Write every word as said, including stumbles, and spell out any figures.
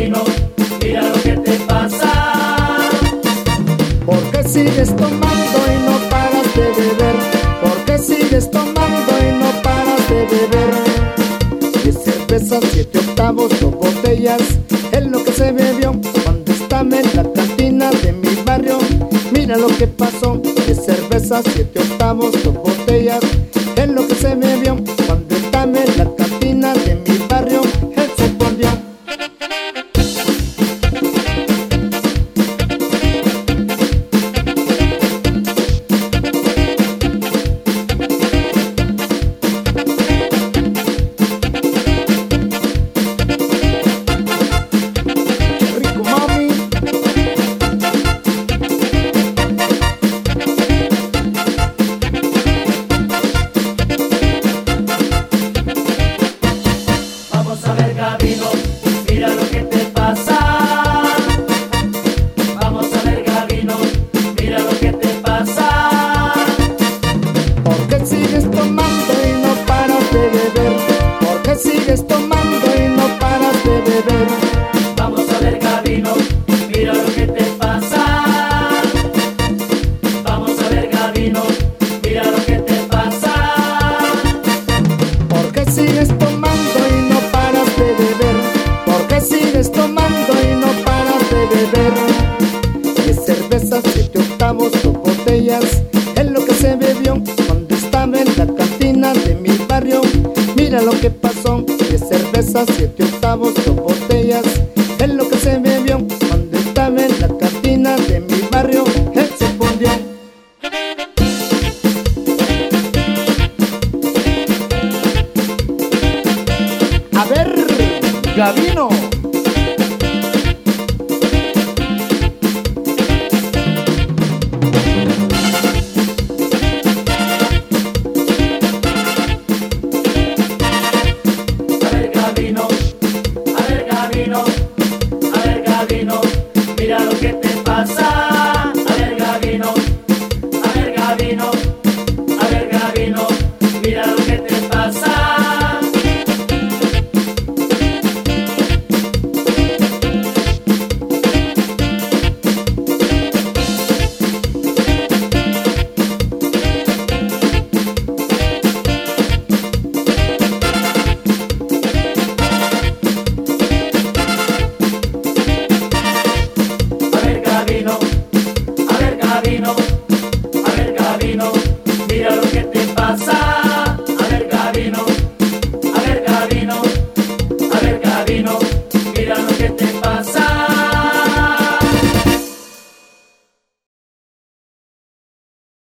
Gabino, mira lo que te pasa. ¿Por qué sigues tomando y no paras de beber? ¿Por qué sigues tomando y no paras de beber? Diez cervezas, siete octavos, dos botellas, es lo que se bebió cuando estaba en la cantina de mi barrio. Mira lo que pasó, diez cervezas, siete octavos, dos botellas, es lo que se bebió cuando estaba en la cantina de mi barrio. Él se volvió. Rico mami. Vamos a ver, Gabino, mira lo que te pasa. Vamos a ver, Gabino, mira lo que te pasa. ¿Por qué sigues tomando y no paras de beber? ¿Por qué sigues tomando y no paras de beber? Vamos a ver, Gabino, mira lo que te pasa. Vamos a ver, Gabino, mira lo que te pasa. ¿Por qué sigues tomando y no paras de beber? ¿Por qué sigues tomando y no paras de beber? Diez cervezas, siete octavos, dos botellas, es lo que se bebió cuando estaba en la cantina de mi barrio. Mira lo que pasó, diez cervezas, siete octavos, dos botellas, es lo que se bebió cuando estaba en la cantina de mi barrio. Él se fundió. A ver, Gabino. A ver, Gabino, a ver, Gabino, a ver, Gabino, mira lo que te pasa. A ver, Gabino, a ver, Gabino, a ver, Gabino, mira lo que te pasa. A ver, Gabino, a ver, Gabino,